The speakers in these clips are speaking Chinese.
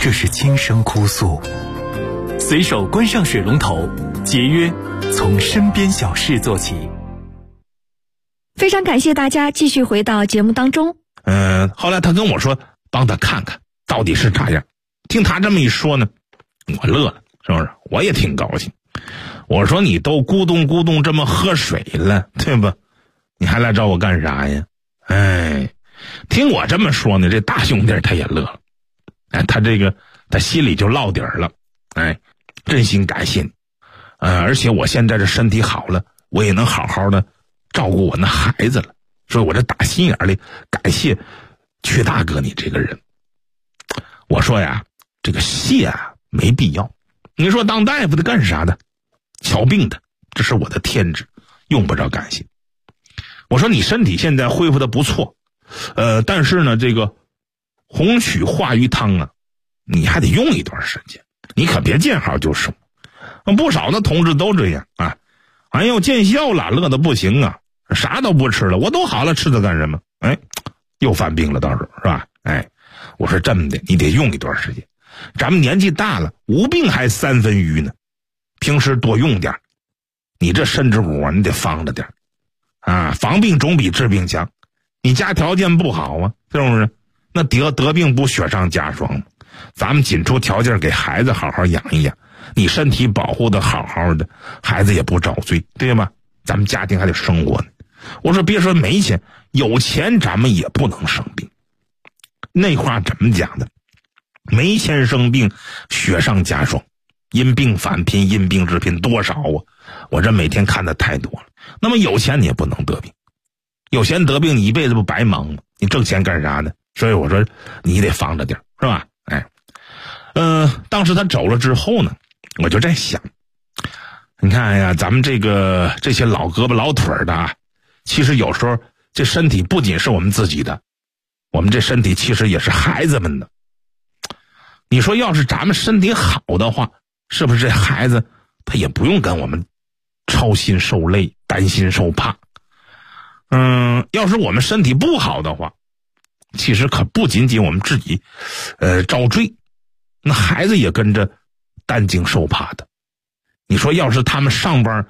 这是轻声哭诉，随手关上水龙头，节约从身边小事做起。 非常感谢大家继续回到节目当中。 后来他跟我说帮他看看到底是啥样。听他这么一说呢，我乐了，是不是？我也挺高兴。我说你都咕咚咕咚这么喝水了，对吧？你还来找我干啥呀？听我这么说呢，这大兄弟他也乐了。他心里就落底了。真心感谢你。而且我现在这身体好了，我也能好好的照顾我那孩子了。所以我这打心眼里感谢曲大哥你这个人。我说呀，这个谢啊没必要。你说当大夫的干啥的？瞧病的，这是我的天职，用不着感谢。我说你身体现在恢复的不错，但是呢，这个红曲化鱼汤啊，你还得用一段时间，你可别见好就收。不少的同志都这样啊，哎呦见笑了，乐得不行啊，啥都不吃了，我都好了，吃它干什么？又犯病了，到时候是吧？我说这么的，你得用一段时间。咱们年纪大了，无病还三分余呢，平时多用点。你这身子骨啊，你得防着点啊，防病总比治病强。你家条件不好啊，是不是？那得病不雪上加霜吗？咱们紧出条件给孩子好好养一养，你身体保护的好好的，孩子也不遭罪，对吧？咱们家庭还得生活呢。我说别说没钱，有钱咱们也不能生病。那话怎么讲的？没钱生病，雪上加霜，因病返贫，因病致贫，多少啊！我这每天看的太多了。那么有钱你也不能得病，有钱得病你一辈子不白忙吗？你挣钱干啥呢？所以我说你得防着点，是吧？当时他走了之后呢，我就在想，你看呀，咱们这些老胳膊老腿的啊，其实有时候这身体不仅是我们自己的，我们这身体其实也是孩子们的。你说要是咱们身体好的话，是不是这孩子他也不用跟我们操心受累，担心受怕？要是我们身体不好的话，其实可不仅仅我们自己遭罪，那孩子也跟着担惊受怕的。你说要是他们上班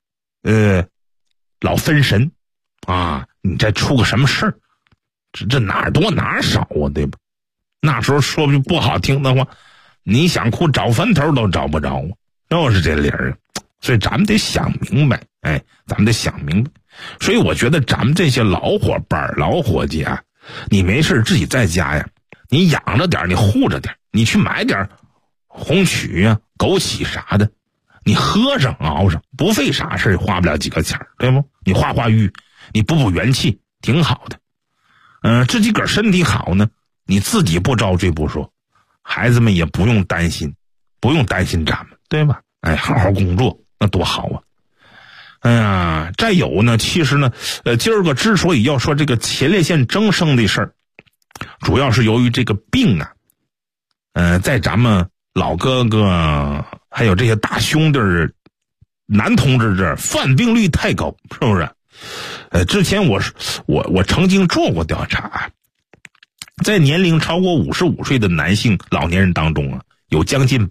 老分神啊，你再出个什么事儿，这哪儿多哪儿少啊，对吧？那时候说句不好听的话，你想哭找坟头都找不着啊，又是这理儿。所以咱们得想明白，咱们得想明白。所以我觉得咱们这些老伙伴老伙计啊，你没事自己在家呀，你养着点，你护着点，你去买点红曲啊、枸杞啥的，你喝上熬上，不费啥事，花不了几个钱，对不？你化瘀，你补元气，挺好的。自己个儿身体好呢，你自己不遭罪不说，孩子们也不用担心咱们，对吧？好好工作，那多好啊！再有呢，其实呢，今儿个之所以要说这个前列腺增生的事儿，主要是由于这个病啊，在咱们老哥哥还有这些大兄弟男同志这儿犯病率太高，是不是？之前我曾经做过调查，在年龄超过55岁的男性老年人当中啊，有将近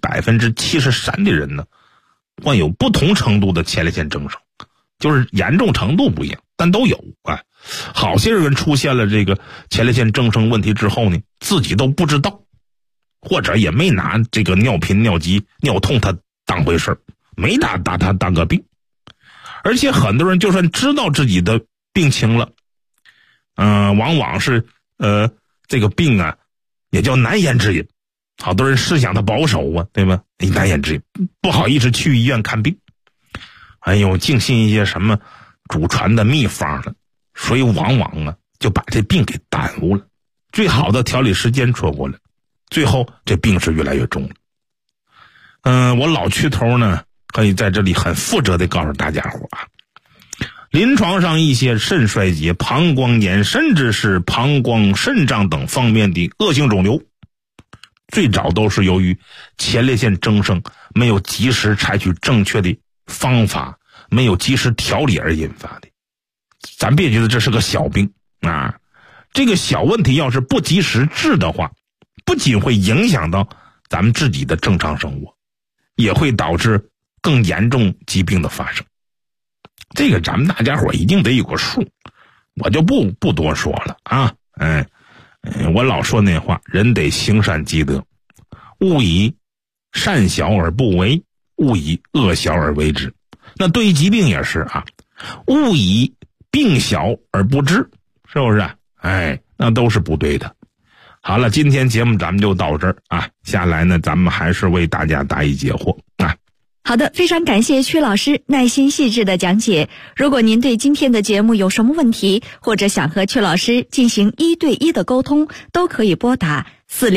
73%的人呢，患有不同程度的前列腺增生，就是严重程度不一样，但都有啊。好些人出现了这个前列腺增生问题之后呢，自己都不知道，或者也没拿这个尿频、尿急、尿痛他当回事，没拿他当个病。而且很多人就算知道自己的病情了，往往是这个病啊，也叫难言之隐。好多人思想的保守啊，对吧？难言之隐，不好意思去医院看病。净信一些什么祖传的秘方了，所以往往啊就把这病给耽误了，最好的调理时间错过了，最后这病是越来越重了。我老屈头呢，可以在这里很负责的告诉大家伙啊，临床上一些肾衰竭、膀胱炎，甚至是膀胱、肾脏等方面的恶性肿瘤，最早都是由于前列腺增生没有及时采取正确的方法，没有及时调理而引发的。咱别觉得这是个小病啊，这个小问题要是不及时治的话，不仅会影响到咱们自己的正常生活，也会导致更严重疾病的发生。这个咱们大家伙一定得有个数，我就不多说了啊。我老说那话，人得行善积德，勿以善小而不为，勿以恶小而为之。那对于疾病也是啊，勿以病小而不治，是不是？那都是不对的。好了，今天节目咱们就到这儿啊，下来呢咱们还是为大家答疑解惑啊。 好的，非常感谢曲老师耐心细致的讲解。如果您对今天的节目有什么问题，或者想和曲老师进行1对1的沟通，都可以拨打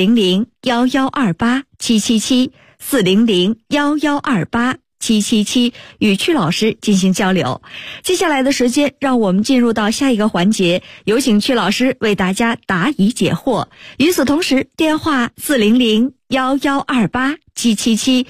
400-1128-777 400-1128-777与曲老师进行交流。接下来的时间，让我们进入到下一个环节，有请曲老师为大家答疑解惑。与此同时，电话400-1128-777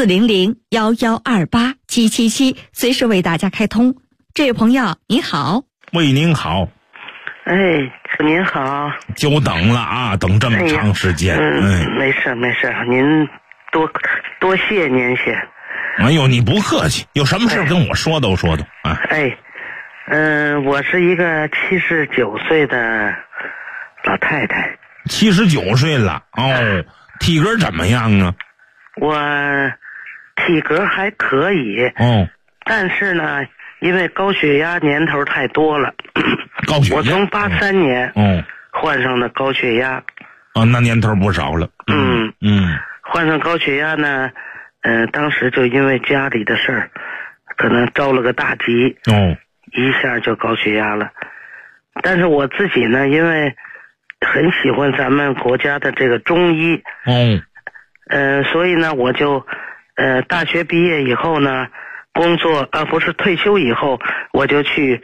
400-1128-777随时为大家开通。这位朋友您好。 喂，您好。 您好。 久等了啊，等这么长时间。 没事，您多谢您些。 哎呦，你不客气，有什么事跟我说都说啊。 我是一个79岁的老太太。 79岁了体格怎么样啊？ 我体格还可以但是呢，因为高血压年头太多了。 高血压， 我从83年患上的高血压。 那年头不少了。 患上高血压呢，当时就因为家里的事儿，可能着了个大急，一下就高血压了。但是我自己呢，因为很喜欢咱们国家的这个中医，所以呢，我就大学毕业以后呢，退休以后，我就去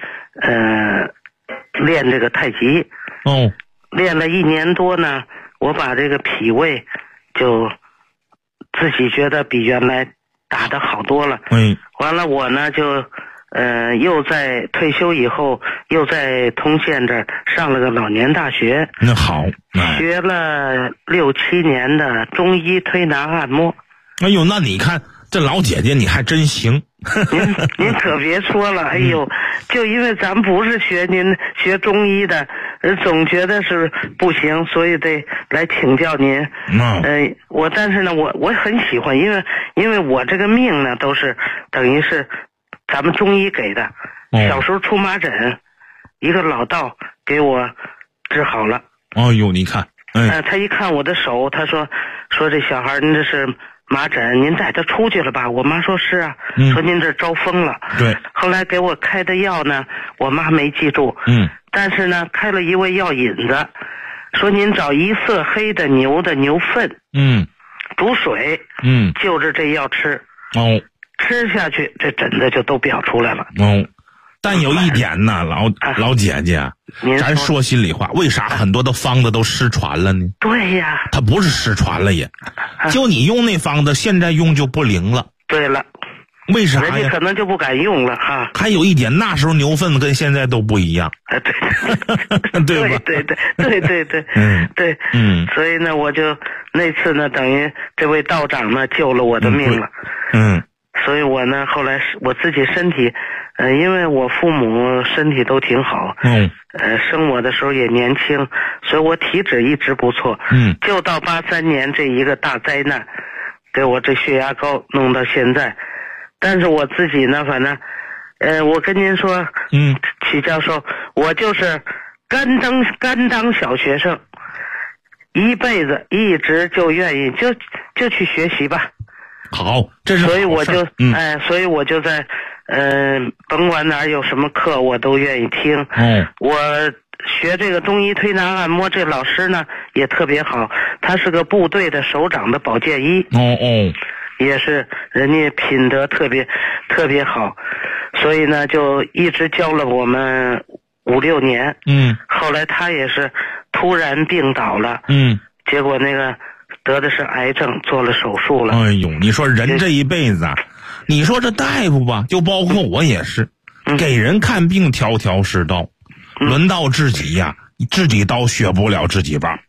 练这个太极。练了1年多呢，我把这个脾胃就自己觉得比原来打得好多了。完了我呢就又在退休以后又在通县这儿上了个老年大学。 那好， 学了6、7年的中医推拿按摩。 哎呦，那你看这老姐姐你还真行。 您可别说了，就因为咱不是您学中医的，总觉得是不行，所以得来请教您。但是呢，我很喜欢，因为我这个命呢都是等于是咱们中医给的。小时候出麻疹，一个老道给我治好了。 你看， 他一看我的手，他说这小孩您这是麻疹，您带他出去了吧？我妈说是啊，说您这招风了。 对。 后来给我开的药呢，我妈没记住。但是呢，开了一味药引子，说您找一色黑的牛的牛粪，煮水，就着这药吃。吃下去，这疹子就都表出来了。 但有一点呢，老姐姐，咱说心里话，为啥很多的方子都失传了呢？ 对呀， 它不是失传了也，就你用那方子，现在用就不灵了。 对了， 为啥呀？ 人家可能就不敢用了哈。 还有一点，那时候牛粪跟现在都不一样。对吧？ 对。所以呢，我就那次呢，等于这位道长呢救了我的命了。所以我呢后来我自己身体，因为我父母身体都挺好，生我的时候也年轻，所以我体质一直不错。就到83年这一个大灾难，给我这血压高弄到现在。但是我自己呢，反正，我跟您说，曲教授，我就是甘当小学生，一辈子一直就愿意就去学习吧。 好，这是好事。 所以我就所以我就在甭管哪有什么课我都愿意听。我学这个中医推拿按摩，这老师呢也特别好，他是个部队的首长的保健医。也是人家品德特别好，所以呢就一直教了我们5、6年。后来他也是突然病倒了。结果那个得的是癌症，做了手术了。 哎呦，你说人这一辈子啊，你说这大夫吧，就包括我也是，给人看病条条是道，轮到自己呀，自己刀削不了自己把。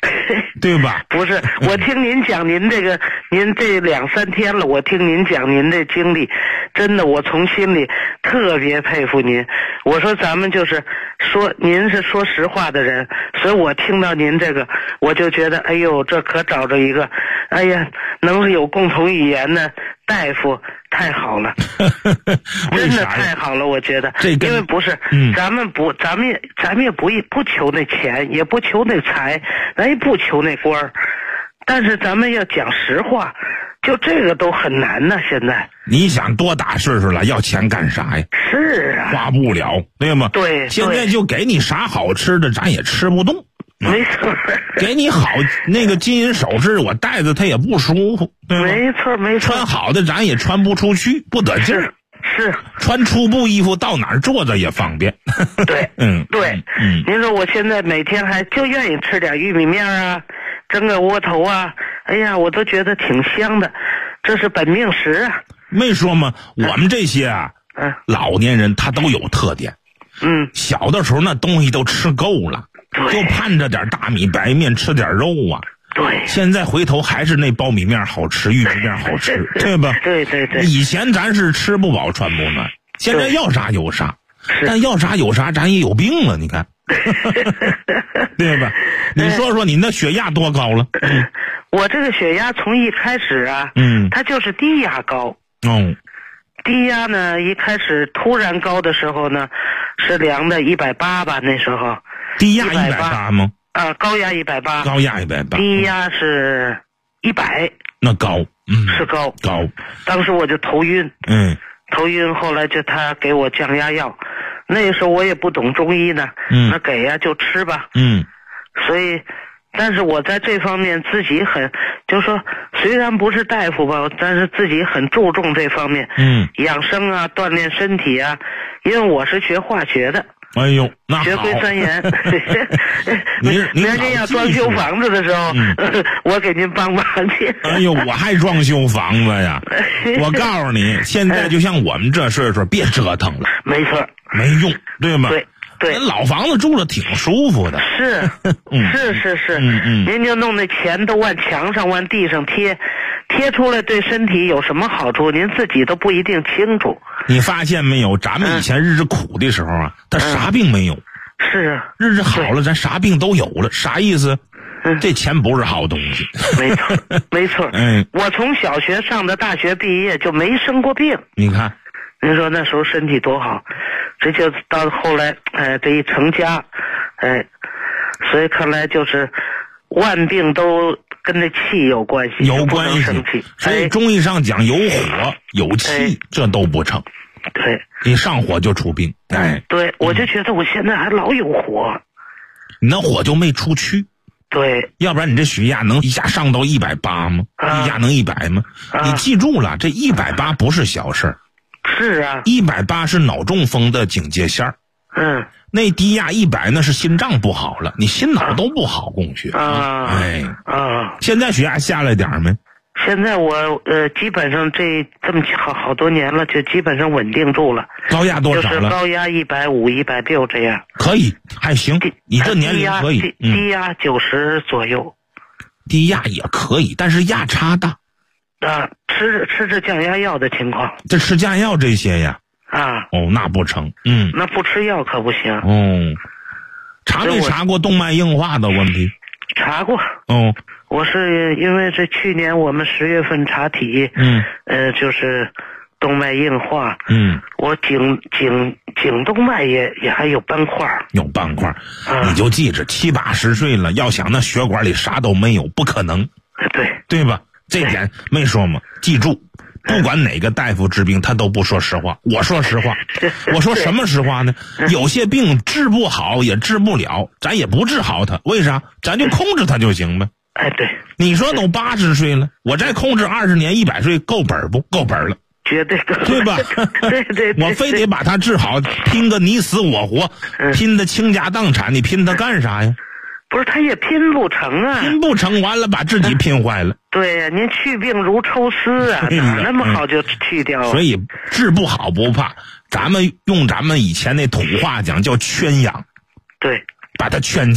对吧？ 不是，我听您讲您这个，您这2、3天了，我听您讲您这经历，真的，我从心里特别佩服您。我说咱们就是说，您是说实话的人，所以我听到您这个，我就觉得，哎呦，这可找着一个，哎呀，能有共同语言的大夫，太好了，真的太好了，我觉得，因为不是，咱们也不求那钱，也不求那财，咱也不求那官儿，但是咱们要讲实话，就这个都很难呢。现在你想多大岁数了，要钱干啥呀？ 是啊， 花不了，对吗？ 对， 现在就给你啥好吃的，咱也吃不动。 没错， 给你好那个金银首饰，我戴着它也不舒服，对吗？ 没错没错。 穿好的咱也穿不出去，不得劲儿。 是穿粗布衣服到哪儿坐着也方便。 对，对，您说我现在每天还就愿意吃点玉米面啊，蒸个窝头啊，哎呀，我都觉得挺香的，这是本命食啊。 没说吗？我们这些老年人他都有特点。小的时候那东西都吃够了。就盼着点大米白面，吃点肉啊。 对， 现在回头还是那苞米面好吃，玉米面好吃，对吧？ 对对对。 以前咱是吃不饱穿不暖，现在要啥有啥，但要啥有啥，咱也有病了，你看，对吧？你说说你那血压多高了？ 我这个血压从一开始啊，它就是低压高。低压呢，一开始突然高的时候呢，是量的180吧，那时候。 低压180吗？ 高压180。 高压180。 低压是100。 那高， 是高。当时我就头晕。头晕，后来就他给我降压药，那时候我也不懂中医呢。那给呀就吃吧。所以，但是我在这方面自己很，就是说虽然不是大夫吧，但是自己很注重这方面。养生啊，锻炼身体啊，因为我是学化学的。 哎呦，那好。 学硅酸盐。明天要装修房子的时候，我给您帮忙去。 哎呦，我还装修房子呀！我告诉你，现在就像我们这岁数，别折腾了。 没错。 没用，对吗？ 对。 老房子住着挺舒服的。 是。您就弄那钱都往墙上、往地上贴出来，对身体有什么好处？您自己都不一定清楚。 你发现没有？咱们以前日子苦的时候啊，他啥病没有。 是啊。 日子好了，咱啥病都有了，啥意思？这钱不是好东西。 没错，没错。我从小学上到大学毕业就没生过病。 你看， 您说那时候身体多好，这就到后来，这一成家，所以看来就是万病都跟这气有关系， 有关系。所以中医上讲有火有气，这都不成。 对， 你上火就出病。 对，我就觉得我现在还老有火， 你那火就没出去。 对， 要不然你这血压能一下上到180吗？一下能100吗？你记住了，这180不是小事儿。 是啊 ，180是脑中风的警戒线儿。那低压100那是心脏不好了，你心脑都不好，供血。现在血压下来点没？ 现在我基本上这么好多年了，就基本上稳定住了。 高压多少了？ 就是高压150、160这样。 可以，还行。你这年龄可以。 低压90左右。 低压也可以，但是压差大。 吃着降压药的情况。 这吃降压药这些呀？那不成。 那不吃药可不行。 查没查过动脉硬化的问题？ 查过。我是因为这去年我们10月份查体，就是动脉硬化，我颈动脉也还有斑块，你就记着，70、80岁了，要想那血管里啥都没有，不可能，对吧？这点没说嘛，记住，不管哪个大夫治病，他都不说实话。我说实话，我说什么实话呢？有些病治不好也治不了，咱也不治好它，为啥？咱就控制它就行呗。 对， 你说都80岁了，我再控制20年，100岁够本不？够本了， 绝对够， 对吧？ 对， 我非得把它治好，拼个你死我活，拼的倾家荡产，你拼它干啥呀？ 不是，他也拼不成啊！ 拼不成，完了把自己拼坏了。 对呀，您去病如抽丝啊，哪那么好就去掉？ 所以治不好不怕，咱们用咱们以前那土话讲叫圈养， 对， 把它圈起来。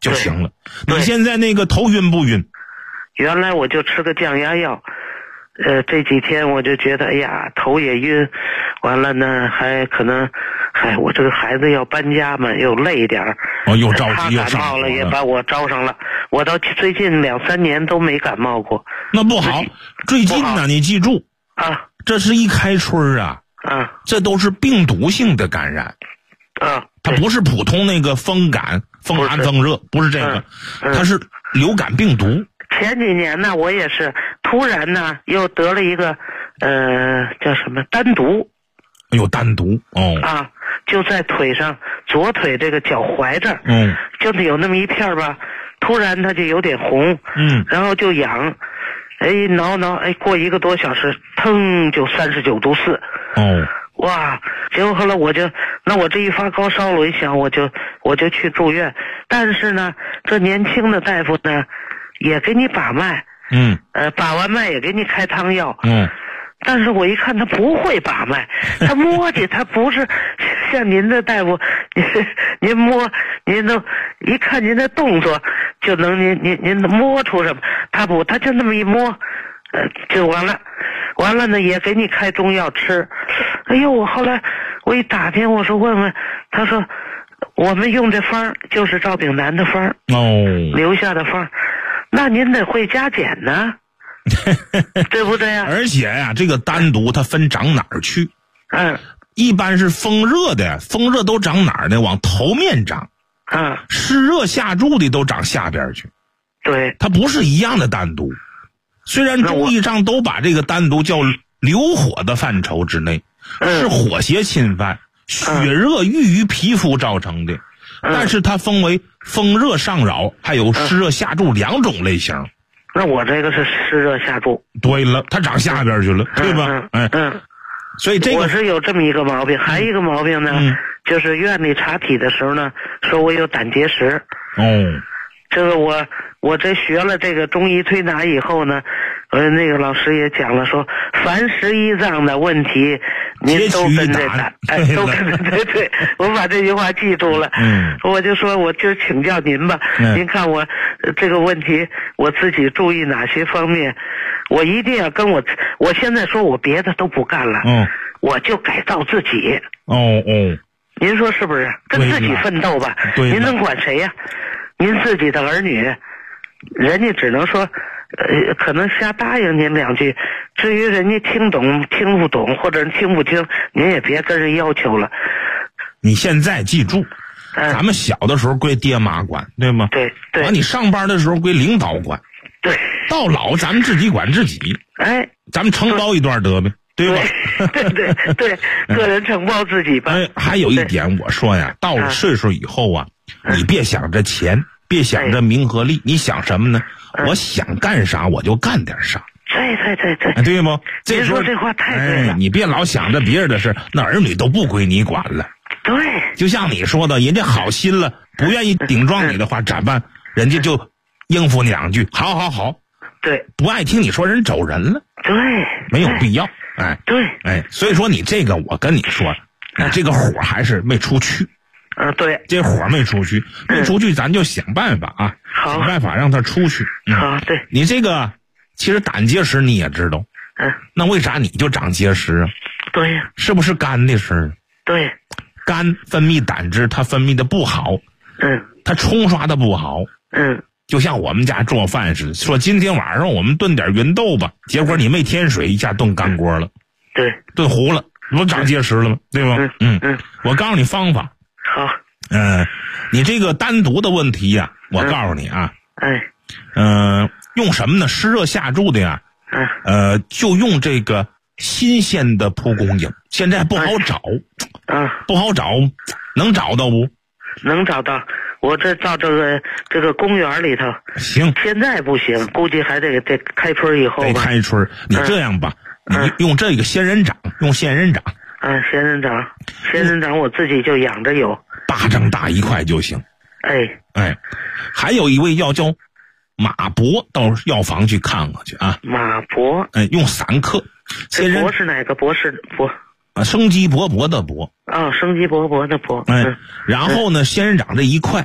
就行了。你现在那个头晕不晕？ 原来我就吃个降压药，这几天我就觉得哎呀头也晕，完了呢还可能，我这个孩子要搬家嘛，又累点儿， 又着急又感冒了也把我招上了。我到最近2-3年都没感冒过。 那不好，最近呢你记住啊， 这是一开春啊，这都是病毒性的感染啊， 它不是普通那个风感、风寒、风热，不是这个，它是流感病毒。 前几年呢，我也是突然呢又得了一个叫什么丹毒。 有丹毒啊，就在腿上，左腿这个脚踝这儿，就是有那么一片吧，突然它就有点红，然后就痒，挠，过1个多小时，腾就39度4，哇！结果后来我这一发高烧了，我一想我就去住院，但是呢，这年轻的大夫呢，也给你把脉，把完脉也给你开汤药，但是我一看他不会把脉，他摸去，他不是像您的大夫，您摸，您都一看您的动作就能您摸出什么，他不，他就那么一摸，就完了呢也给你开中药吃。哎呦，我后来我一打听，我说问问，他说我们用这方就是赵炳南的方留下的方，那您得会加减呢。对不对呀？ 而且呀，这个丹毒它分长哪儿去？一般是风热的，风热都长哪儿呢？往头面长。湿热下注的都长下边去。 对， 它不是一样的丹毒。虽然中医上都把这个丹毒叫流火的范畴之内，是火邪侵犯、血热郁于皮肤造成的，但是它分为风热上扰还有湿热下注2种类型。 那我这个是湿热下注。 对了，它长下边去了，对吧？所以这个我是有这么一个毛病，还一个毛病呢，就是院里查体的时候呢，说我有胆结石。这个我这学了这个中医推拿以后呢，那个老师也讲了，说凡11脏的问题，您都跟这胆，都跟对，我把这句话记住了。我就说我就请教您吧，您看我这个问题我自己注意哪些方面，我一定要跟我现在说我别的都不干了，我就改造自己。您说是不是？跟自己奋斗吧。您能管谁呀？您自己的儿女，人家只能说，可能瞎答应您2句。至于人家听懂听不懂，或者听不听，您也别跟人要求了。 你现在记住，咱们小的时候归爹妈管，对吗？ 对。 完你上班的时候归领导管。 对。 到老咱们自己管自己。咱们承包一段得呗，对吧？ 对，个人承包自己吧。 还有一点我说呀，到了岁数以后啊，你别想着钱，别想着名和利，你想什么呢？我想干啥我就干点啥。对不？ 您说这话太对了。 你别老想着别人的事，那儿女都不归你管了。 对。 就像你说的，人家好心了，不愿意顶撞你的话，咋办？人家就应付你2句，好。 对。 不爱听你说，人走人了。 对。 没有必要。 对。 所以说你这个，我跟你说，这个火还是没出去。 对。 这火没出去，咱就想办法啊。 好。 想办法让它出去。 好，对。 你这个其实胆结石你也知道。那为啥你就长结石啊？ 对呀。 是不是肝的事？ 对。 肝分泌胆汁，它分泌的不好。它冲刷的不好。就像我们家做饭似的，说今天晚上我们炖点芸豆吧，结果你没添水，一下炖干锅了。 对。 炖糊了，不长结石了吗？对吧？我告诉你方法。 好。 你这个单独的问题呀，我告诉你啊。用什么呢？湿热下注的呀。就用这个新鲜的蒲公英，现在不好找。不好找，能找到不？ 能找到。我这到这个公园里头。 行。 现在不行，估计还得开春以后吧。 得开春。你这样吧，你用这个仙人掌，仙人掌。仙人掌我自己就养着有。 巴掌大一块就行。 哎， 还有一味药叫马柏，到药房去看看去啊。 马柏。 用3克。 这柏是哪个柏？是柏？ 生机勃勃的勃。 生机勃勃的勃。 然后呢，仙人掌这一块，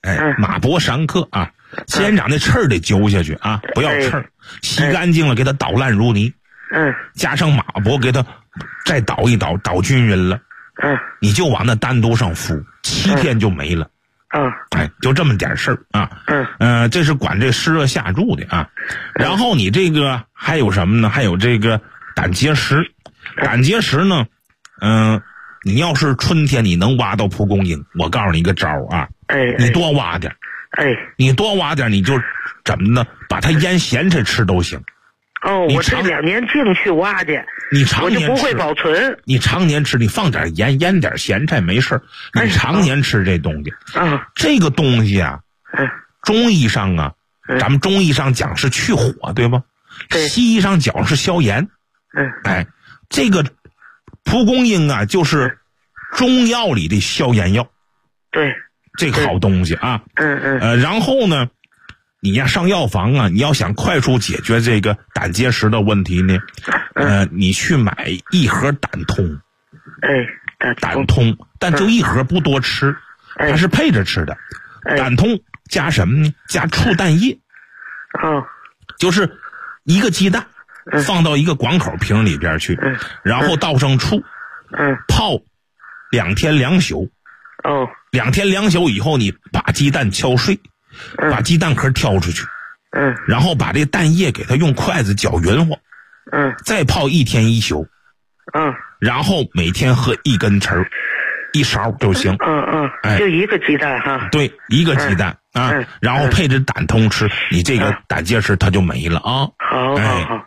马博上课啊，先让那刺儿得揪下去啊，不要刺儿，洗干净了给它捣烂如泥，加上马博给它再捣一捣，捣均匀了，你就往那单独上敷，7天就没了。就这么点事儿啊。这是管这湿热下注的啊。然后你这个还有什么呢？还有这个胆结石。胆结石呢，你要是春天你能挖到蒲公英，我告诉你一个招啊，你多挖点，你多挖点，你就怎么呢？把它腌咸菜吃都行。 我这2年净去挖去， 你常年吃我就不会保存。 你常年吃，你放点盐，腌点咸菜没事，你常年吃这东西。这个东西啊，中医上啊，咱们中医上讲是去火，对吧？西医上讲是消炎。这个蒲公英啊，就是中药里的消炎药。 对， 这个好东西啊。然后呢，你呀上药房啊，你要想快速解决这个胆结石的问题呢，你去买1盒胆通。胆通，但就1盒不多吃，它是配着吃的。胆通加什么呢？加醋蛋液。就是1个鸡蛋放到一个广口瓶里边去，然后倒上醋，泡2天2宿。2天2宿以后，你把鸡蛋敲碎，把鸡蛋壳挑出去，然后把这蛋液给它用筷子搅匀乎，再泡1天1宿，然后每天喝1根匙，1勺就行。 就1个鸡蛋哈。 对，1个鸡蛋啊，然后配着胆通吃，你这个胆结石它就没了啊。 好。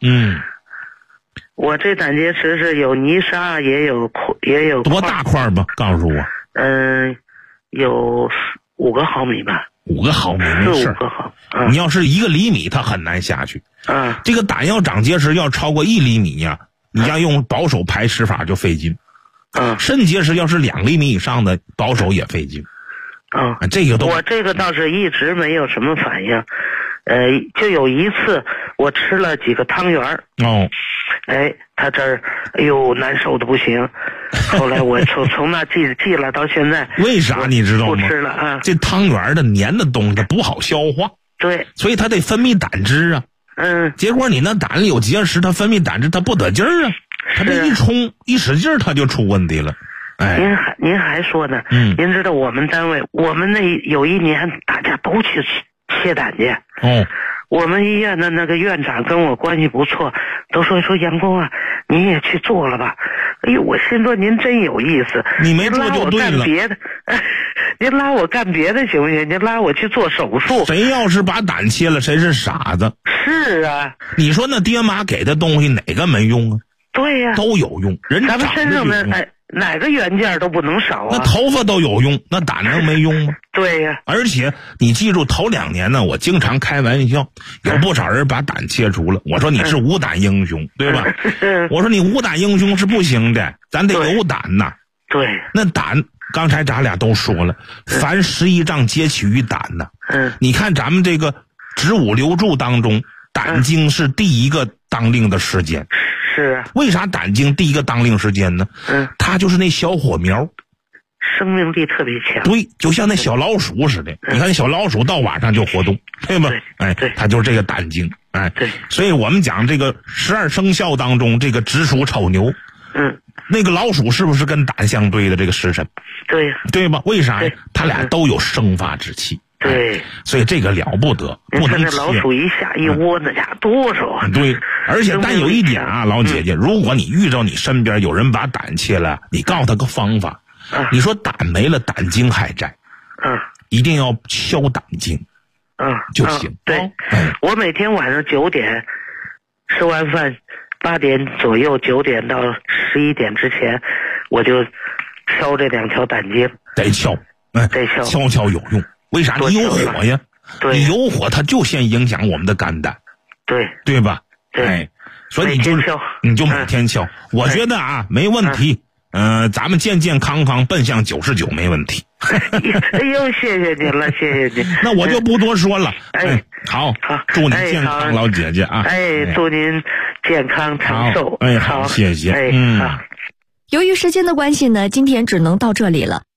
我这胆结石是有泥沙，也有多大块吧？告诉我。 有5个毫米吧。 5个毫米没事。 4、5个毫米。 你要是1个厘米，它很难下去。这个胆要长结石要超过1厘米呀，你要用保守排石法就费劲。肾结石要是2厘米以上的，保守也费劲。这个我这个倒是一直没有什么反应。就有一次我吃了几个汤圆他这儿难受的不行。后来我从那记了到现在。 为啥你知道吗？ 不吃了啊。 这汤圆的黏的东西不好消化。 对。所以它得分泌胆汁啊。结果你那胆里有结石，它分泌胆汁它不得劲儿啊。它这一冲一使劲它就出问题了。 您还说呢？您知道我们单位，我们那有一年大家都去切胆去。我们医院的那个院长跟我关系不错，都说杨工啊，您也去做了吧。我心说您真有意思， 你没做就对了。 您拉我干别的，您拉我干别的行不行？您拉我去做手术。 谁要是把胆切了，谁是傻子？ 是啊。 你说那爹妈给的东西哪个没用啊？ 对呀， 都有用。人咱们身上的哪个元件都不能少啊。 那头发都有用，那胆能没用吗？ 对呀。 而且你记住，头2年呢，我经常开玩笑，有不少人把胆切除了。我说你是无胆英雄，对吧？我说你无胆英雄是不行的，咱得有胆呐。 对。 那胆，刚才咱俩都说了，凡11脏皆起于胆呐。你看咱们这个子午流注当中，胆经是第一个当令的时间。 是。 为啥胆经第一个当令时间呢？它就是那小火苗， 生命力特别强。 对，就像那小老鼠似的。你看那小老鼠到晚上就活动，对吧？它就是这个胆经。 对。 所以我们讲这个12生肖当中，这个子鼠丑牛，那个老鼠是不是跟胆相对的这个时辰？ 对， 对吧？为啥呀？它俩都有生发之气。 对。 所以这个了不得，不能切。 那老鼠一下一窝，那家多少啊？ 对。而且但有一点啊，老姐姐，如果你遇到你身边有人把胆切了，你告诉他个方法。你说胆没了，胆经还在。一定要消胆经。就行。 对。我每天晚上9点吃完饭，8点左右，9点到11点之前，我就敲这2条胆经。 得敲。 得敲。 敲有用。为啥？你有火呀。你有火，它就先影响我们的肝胆。对吧？所以你就每天敲。我觉得啊，没问题。咱们健健康康奔向99没问题。 哎呦，谢谢您了，谢谢您。 那我就不多说了。好，祝您健康，老姐姐啊。 祝您健康长寿。 好，谢谢。 由于时间的关系呢，今天只能到这里了。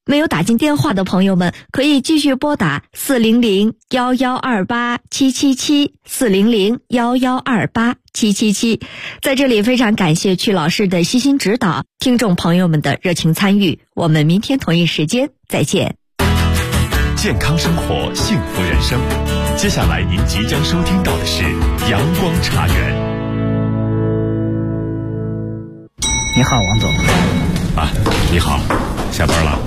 没有打进电话的朋友们，可以继续拨打400-1128-777，400-1128-777。在这里非常感谢曲老师的悉心指导，听众朋友们的热情参与。我们明天同一时间再见。 健康生活，幸福人生。接下来您即将收听到的是阳光茶园。 你好，王总。 你好，下班了。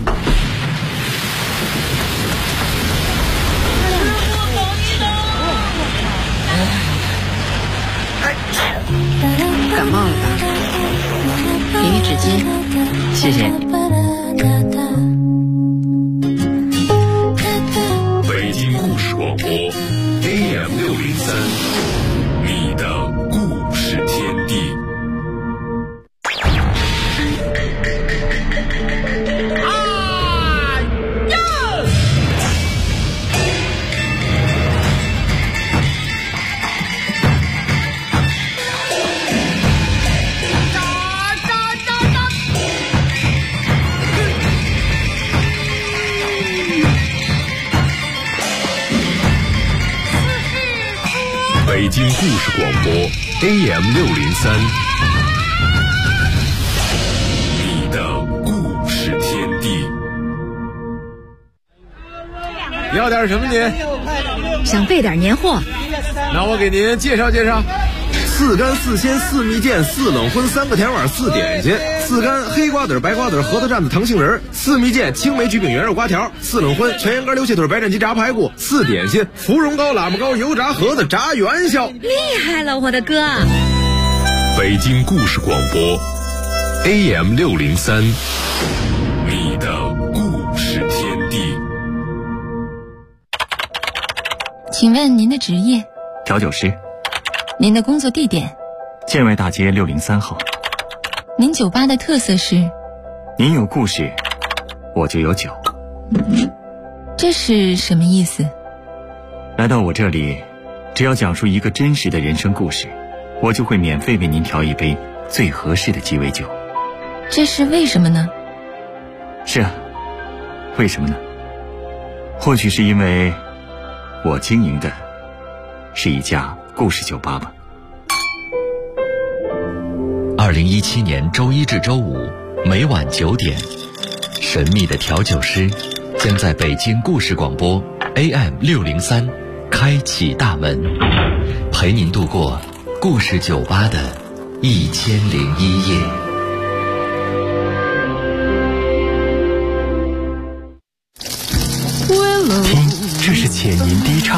感冒了吧？给你纸巾，谢谢你。 北京故事广播 AM603，你的故事天地。北京故事广播 AM603，你的故事天地。 要点什么您？ 想备点年货。 那我给您介绍介绍。4干4鲜4蜜饯4冷荤3个甜碗4点心，4干黑瓜子白瓜子核桃蘸子糖杏仁，4蜜饯青梅橘饼圆肉瓜条，4冷荤全羊肝溜蟹腿白斩鸡炸排骨，4点心芙蓉糕喇嘛糕油炸盒子炸元宵。 厉害了，我的哥！ 北京故事广播 AM603，你的故事天地。 请问您的职业？ 调酒师。 您的工作地点？ 建外大街603号。 您酒吧的特色是？ 您有故事，我就有酒。 这是什么意思？ 来到我这里，只要讲述一个真实的人生故事，我就会免费为您调一杯最合适的鸡尾酒。 这是为什么呢？ 是啊，为什么呢？或许是因为我经营的是一家故事酒吧吧。 2017年周一至周五每晚9点，神秘的调酒师将在北京故事广播 AM603开启大门，陪您度过故事酒吧的1001夜。听，这是浅吟低唱；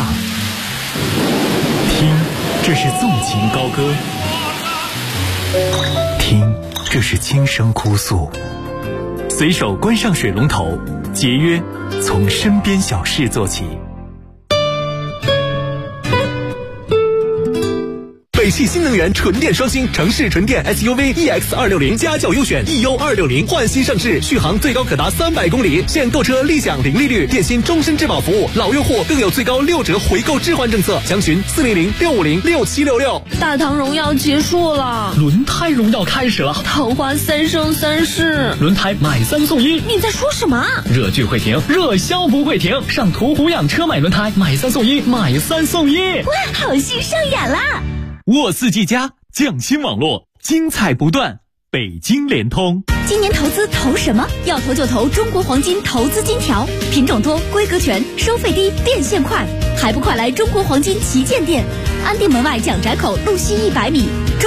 听，这是纵情高歌；听，这是轻声哭诉。随手关上水龙头，节约从身边小事做起。 北汽新能源纯电双星城市纯电 SUV EX260家轿优选 EU260焕新上市，续航最高可达300公里，现购车立享零利率，电信终身质保服务，老用户更有最高6折回购置换政策，详询400-650-6766。 大唐荣耀结束了， 轮胎荣耀开始了， 桃花3生3世， 轮胎买3送1。 你在说什么？ 热剧会停，热销不会停，上途虎养车买轮胎买3送1，买3送1。 哇，好戏上演啦！ 沃四 G 加匠心网络，精彩不断。北京联通， 今年投资投什么？要投就投中国黄金投资金条，品种多，规格全，收费低，变现快，还不快来中国黄金旗舰店？安定门外蒋宅口路西100米。